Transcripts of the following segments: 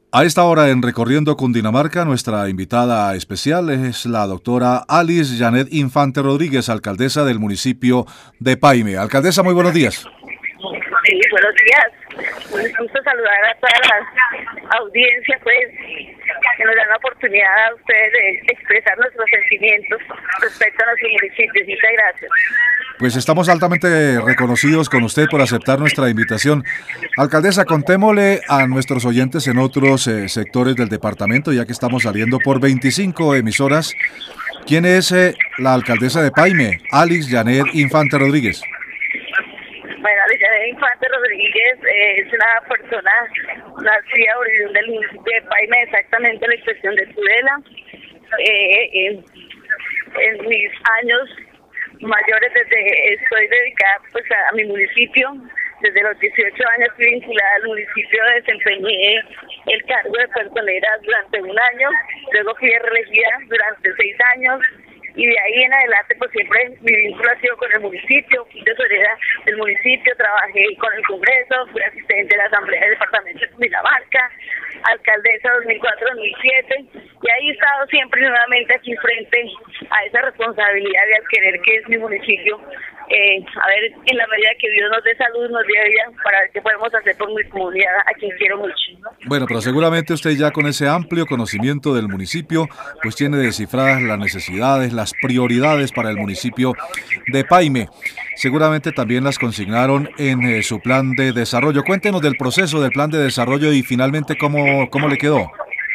A esta hora en Recorriendo Cundinamarca, nuestra invitada especial es la doctora Alice Janet Infante Rodríguez, alcaldesa del municipio de Paime. Alcaldesa, muy buenos días. Sí, buenos días. Un gusto saludar a todas las audiencias, pues, que nos dan la oportunidad a ustedes de expresar nuestros sentimientos respecto a nuestro municipio. Muchas gracias. Pues estamos altamente reconocidos con usted por aceptar nuestra invitación. Alcaldesa, contémosle a nuestros oyentes en otros sectores del departamento, ya que estamos saliendo por 25 emisoras, ¿quién es la alcaldesa de Paime, Alice Janet Infante Rodríguez? Bueno, Alice Janet Infante Rodríguez es una persona nacida oriunda del municipio de Paime, exactamente en la expresión de Tudela. En mis años mayores estoy dedicada pues a mi municipio. Desde los 18 años fui vinculada al municipio, desempeñé el cargo de personera durante un año, luego fui reelegida durante 6 años y de ahí en adelante pues siempre mi vínculo ha sido con el municipio, fui tesorera del municipio, trabajé con el Congreso, fui asistente de la Asamblea del Departamento de Cundinamarca, alcaldesa 2004-2007 y ahí he estado siempre nuevamente aquí frente a esa responsabilidad de adquirir que es mi municipio. A ver, en la medida que Dios nos dé salud, nos dé vida, para ver qué podemos hacer por mi comunidad, a quien quiero mucho, ¿no? Bueno, pero seguramente usted ya con ese amplio conocimiento del municipio, pues tiene descifradas las necesidades, las prioridades para el municipio de Paime. Seguramente también las consignaron en su plan de desarrollo. Cuéntenos del proceso del plan de desarrollo y finalmente cómo le quedó.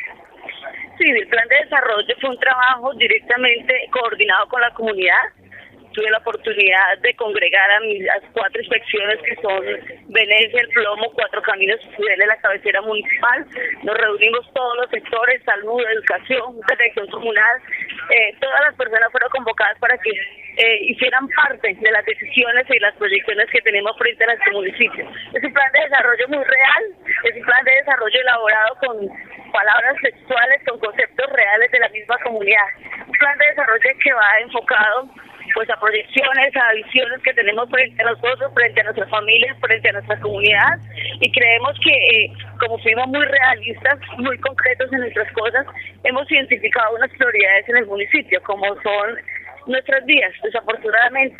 Sí, el plan de desarrollo fue un trabajo directamente coordinado con la comunidad. Tuve la oportunidad de congregar a las 4 inspecciones que son Venecia, El Plomo, Cuatro Caminos y Tudela, la cabecera municipal. Nos reunimos todos los sectores, salud, educación, dirección comunal. Todas las personas fueron convocadas para que hicieran parte de las decisiones y las proyecciones que tenemos frente a nuestro municipio. Es un plan de desarrollo muy real, es un plan de desarrollo elaborado con palabras textuales, con conceptos reales de la misma comunidad. Un plan de desarrollo que va enfocado pues a proyecciones, a visiones que tenemos frente a nosotros, frente a nuestras familias, frente a nuestra comunidad, y creemos que como fuimos muy realistas, muy concretos en nuestras cosas, hemos identificado unas prioridades en el municipio, como son nuestras vías. Desafortunadamente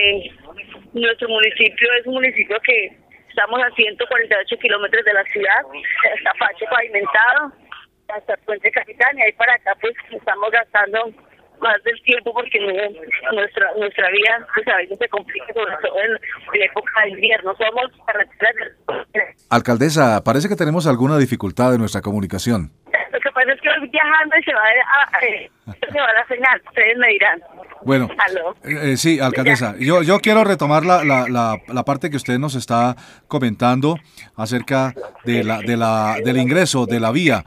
nuestro municipio es un municipio que estamos a 148 kilómetros de la ciudad, hasta Pache pavimentado, hasta Puente Capitán, y ahí para acá pues estamos gastando más del tiempo porque nuestra vida pues a veces se complica, sobre todo en la época de invierno. Somos carreteras. Alcaldesa, parece que tenemos alguna dificultad en nuestra comunicación. Lo que pasa es que voy viajando y se va la señal, ustedes me dirán. Bueno, sí, alcaldesa, yo quiero retomar la parte que usted nos está comentando acerca del ingreso de la vía.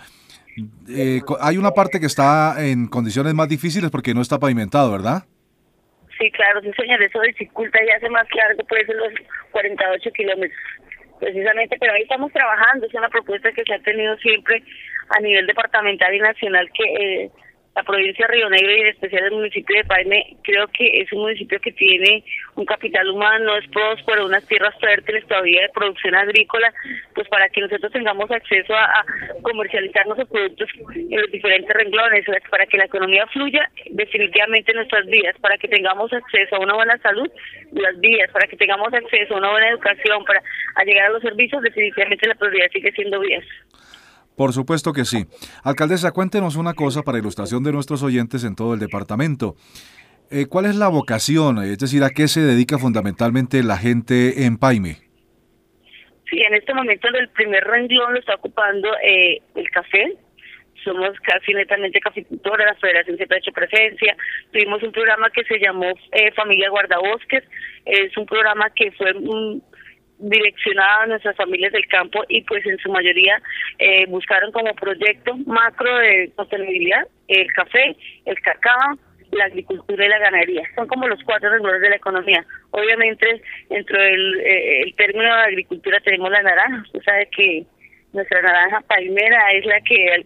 Hay una parte que está en condiciones más difíciles porque no está pavimentado, ¿verdad? Sí, claro, sí, señor, eso dificulta y hace más largo, puede ser los 48 kilómetros, precisamente, pero ahí estamos trabajando, es una propuesta que se ha tenido siempre a nivel departamental y nacional, que la provincia de Río Negro y en especial el municipio de Paine, creo que es un municipio que tiene un capital humano, es próspero, unas tierras fértiles todavía de producción agrícola, pues para que nosotros tengamos acceso a comercializar nuestros productos en los diferentes renglones, para que la economía fluya definitivamente en nuestras vidas, para que tengamos acceso a una buena salud, las vías, para que tengamos acceso a una buena educación, para llegar a los servicios, definitivamente la prioridad sigue siendo vías. Por supuesto que sí. Alcaldesa, cuéntenos una cosa para ilustración de nuestros oyentes en todo el departamento. ¿Cuál es la vocación? Es decir, ¿a qué se dedica fundamentalmente la gente en Paime? Sí, en este momento el primer renglón lo está ocupando el café. Somos casi netamente caficultores, la Federación siempre ha hecho presencia. Tuvimos un programa que se llamó Familia Guardabosques. Es un programa que fue direccionado a nuestras familias del campo y pues en su mayoría buscaron como proyecto macro de sostenibilidad el café, el cacao, la agricultura y la ganadería. Son como los 4 renglones de la economía. Obviamente dentro del término de agricultura tenemos la naranja. Usted sabe que nuestra naranja paimera es la que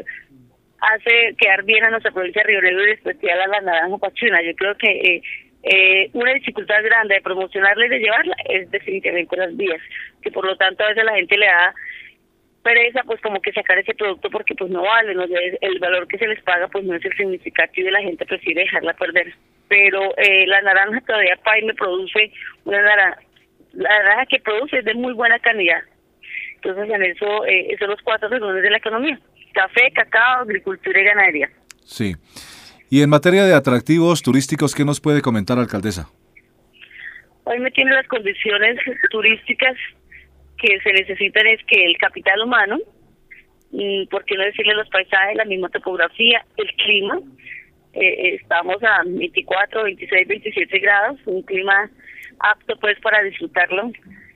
hace quedar bien a nuestra provincia de Río Negro y en especial a la naranja pachuna. Yo creo que una dificultad grande de promocionarla y de llevarla es definitivamente las vías, que por lo tanto a veces la gente le da pereza pues como que sacar ese producto porque pues no vale, no el valor que se les paga pues no es el significativo y la gente prefiere dejarla perder. Pero la naranja todavía Paine produce una naranja, la naranja que produce es de muy buena calidad. Entonces en eso, esos son los 4 renglones de la economía: café, cacao, agricultura y ganadería. Sí. Y en materia de atractivos turísticos, ¿qué nos puede comentar, alcaldesa? Paine tiene las condiciones turísticas que se necesitan, es que el capital humano, por qué no decirle los paisajes, la misma topografía, el clima. Estamos a 24, 26, 27 grados, un clima apto pues para disfrutarlo.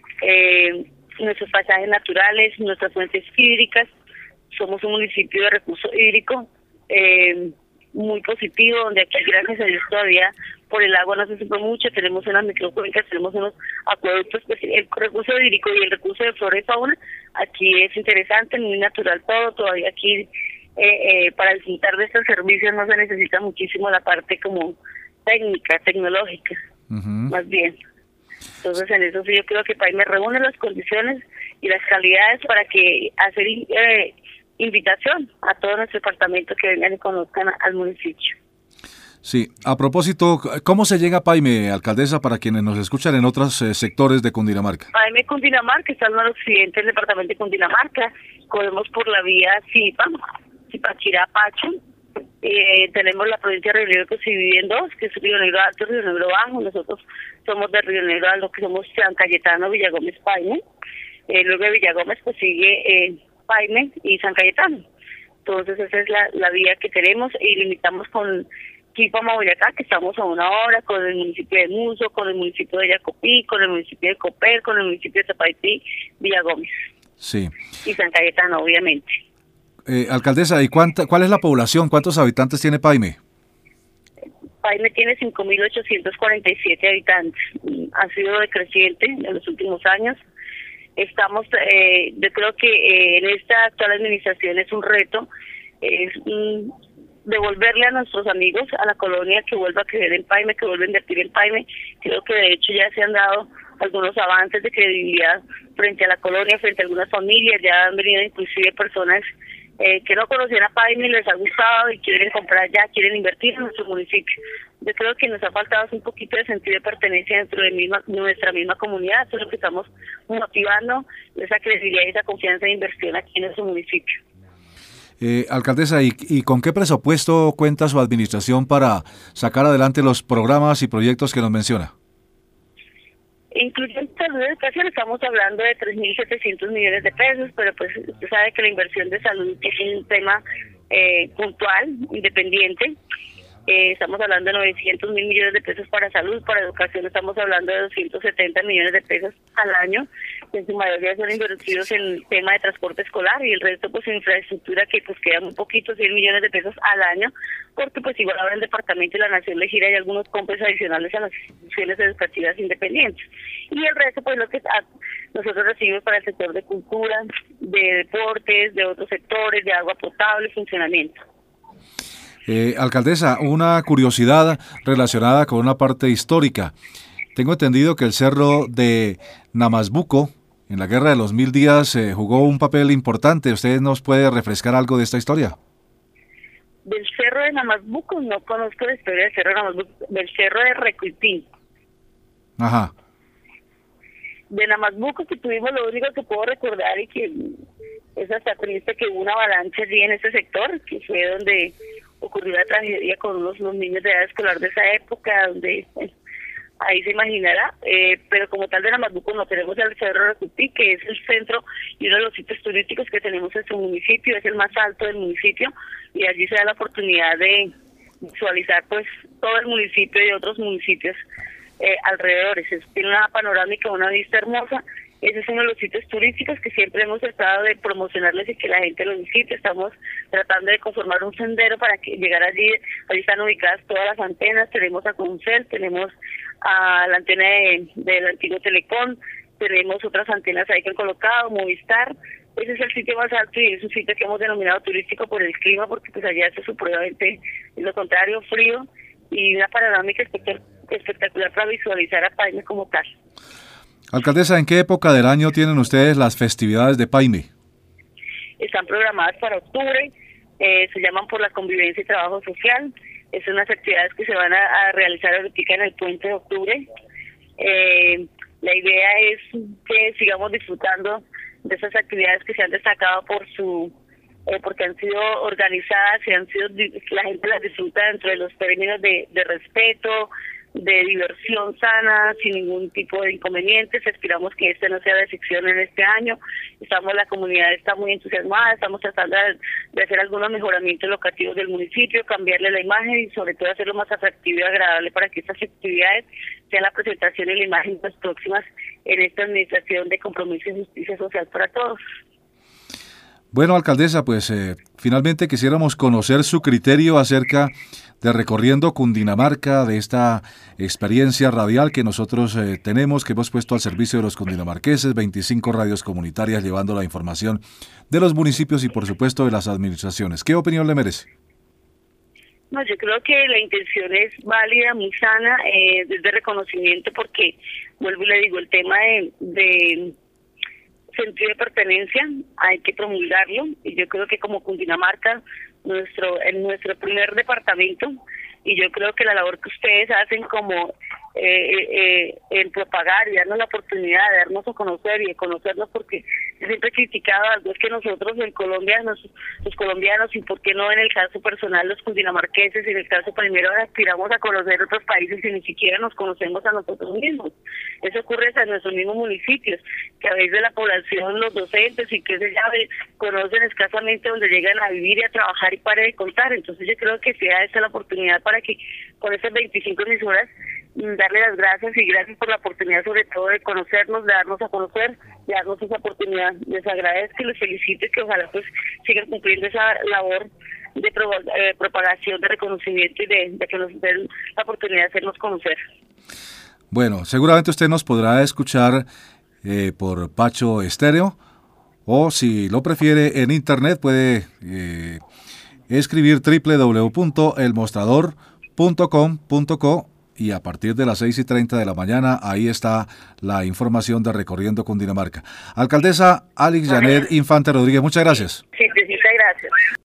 Nuestros paisajes naturales, nuestras fuentes hídricas. Somos un municipio de recurso hídrico muy positivo, donde aquí gracias a Dios todavía por el agua no se sufre mucho. Tenemos unas microcuencas, tenemos unos acueductos, pues el recurso hídrico y el recurso de flora y fauna aquí es interesante, muy natural todo. Todavía aquí para disfrutar de estos servicios no se necesita muchísimo la parte como técnica, tecnológica, más bien. Entonces en eso sí yo creo que Paine reúne las condiciones y las calidades para que hacer invitación a todo nuestro departamento que vengan y conozcan al municipio. Sí, a propósito, ¿cómo se llega a Paine, alcaldesa, para quienes nos escuchan en otros sectores de Cundinamarca? Paine, Cundinamarca, está al noroccidente del departamento de Cundinamarca. Cogemos por la vía Zipaquirá, Pacho. Tenemos la provincia de Río Negro que se divide en 2, que es Río Negro Alto y Río Negro Bajo. Nosotros somos de Río Negro Alto, que somos San Cayetano, Villagómez, Paine. Luego de Villagómez pues sigue Paine y San Cayetano. Entonces esa es la vía que tenemos y limitamos con Quipama, Boyacá, que estamos a 1 hora, con el municipio de Muso, con el municipio de Yacopí, con el municipio de Copel, con el municipio de Zapaití, Villagómez. Sí. Y San Cayetano, obviamente. Alcaldesa, ¿y cuál es la población? ¿Cuántos habitantes tiene Paine? Paine tiene 5.847 habitantes. Ha sido decreciente en los últimos años. Estamos, yo creo que en esta actual administración es un reto, es devolverle a nuestros amigos, a la colonia, que vuelva a creer en Paine, que vuelva a invertir en Paine. Creo que de hecho ya se han dado algunos avances de credibilidad frente a la colonia, frente a algunas familias. Ya han venido inclusive personas que no conocían a Paine y les ha gustado y quieren comprar ya, quieren invertir en nuestro municipio. Yo creo que nos ha faltado un poquito de sentido de pertenencia dentro de nuestra misma comunidad. Eso es lo que estamos motivando, esa credibilidad y esa confianza de inversión aquí en nuestro municipio. Alcaldesa, ¿y con qué presupuesto cuenta su administración para sacar adelante los programas y proyectos que nos menciona? Incluyendo salud y educación, estamos hablando de 3.700 millones de pesos, pero pues usted sabe que la inversión de salud es un tema puntual, independiente. Estamos hablando de 900.000 millones de pesos para salud. Para educación estamos hablando de 270 millones de pesos al año, que en su mayoría son invertidos en el tema de transporte escolar, y el resto pues en infraestructura, que pues quedan un poquito, 100 millones de pesos al año, porque pues igual ahora el departamento y la nación le gira y algunos compras adicionales a las instituciones educativas independientes. Y el resto pues lo que nosotros recibimos para el sector de cultura, de deportes, de otros sectores, de agua potable, funcionamiento. Alcaldesa, una curiosidad relacionada con una parte histórica. Tengo entendido que el cerro de Namasbuco, en la Guerra de los 1000 días, jugó un papel importante. ¿Usted nos puede refrescar algo de esta historia? Del cerro de Namasbuco no conozco la historia del cerro de Namasbuco, del cerro de Recuitín. Ajá. De Namasbuco, que tuvimos, lo único que puedo recordar y que es hasta triste, que hubo una avalancha allí en ese sector, que fue donde ocurrió la tragedia con los niños de edad escolar de esa época, donde ahí se imaginará, pero como tal de Namasbuco no. Tenemos el Cerro de Recupí, que es el centro y uno de los sitios turísticos que tenemos en su municipio, es el más alto del municipio, y allí se da la oportunidad de visualizar pues todo el municipio y otros municipios alrededores. Tiene una panorámica, una vista hermosa. Ese es uno de los sitios turísticos que siempre hemos tratado de promocionarles y que la gente lo visite. Estamos tratando de conformar un sendero para que llegar allí. Allí están ubicadas todas las antenas. Tenemos a Concel, tenemos a la antena del antiguo Telecom, tenemos otras antenas ahí que han colocado, Movistar. Ese es el sitio más alto y es un sitio que hemos denominado turístico por el clima, porque pues allá hace supremamente lo contrario, frío, y una panorámica espectacular para visualizar a Paine como tal. Alcaldesa, ¿en qué época del año tienen ustedes las festividades de Paine? están programadas para octubre, se llaman Por la Convivencia y Trabajo Social. Es unas actividades que se van a realizar ahorita en el puente de octubre. La idea es que sigamos disfrutando de esas actividades que se han destacado porque han sido organizadas y la gente las disfruta dentro de los términos de respeto, de diversión sana, sin ningún tipo de inconvenientes. Esperamos que este no sea de excepción en este año. La comunidad está muy entusiasmada, estamos tratando de hacer algunos mejoramientos locativos del municipio, cambiarle la imagen y sobre todo hacerlo más atractivo y agradable para que estas actividades sean la presentación y la imagen más próximas en esta administración de compromiso y justicia social para todos. Bueno, alcaldesa, pues finalmente quisiéramos conocer su criterio acerca de Recorriendo Cundinamarca, de esta experiencia radial que nosotros tenemos, que hemos puesto al servicio de los cundinamarqueses, 25 radios comunitarias llevando la información de los municipios y por supuesto de las administraciones. ¿Qué opinión le merece? No, yo creo que la intención es válida, muy sana, desde reconocimiento, porque, vuelvo y le digo, el tema de sentido de pertenencia hay que promulgarlo, y yo creo que como Cundinamarca, en nuestro primer departamento, y yo creo que la labor que ustedes hacen como en propagar y darnos la oportunidad de darnos a conocer y de conocernos, porque yo siempre he criticado algo, es que nosotros en Colombia, los colombianos, y por qué no en el caso personal los cundinamarqueses, y en el caso primero aspiramos a conocer otros países y ni siquiera nos conocemos a nosotros mismos. Eso ocurre hasta en nuestros mismos municipios, que a veces la población, los docentes y que se llave, conocen escasamente donde llegan a vivir y a trabajar y pare de contar. Entonces yo creo que sea esta la oportunidad para que con estas 25 emisoras darle las gracias, y gracias por la oportunidad sobre todo de conocernos, de darnos a conocer, de darnos esa oportunidad. Les agradezco y les felicito, y que ojalá pues sigan cumpliendo esa labor de propagación, de reconocimiento y de que nos den la oportunidad de hacernos conocer. Bueno, seguramente usted nos podrá escuchar por Pacho Estéreo, o si lo prefiere en internet puede escribir www.elmostrador.com.co, y a partir de las 6:30 de la mañana ahí está la información de Recorriendo Cundinamarca. Alcaldesa Alix Janet Infante Rodríguez, muchas gracias. Sí, muchas gracias.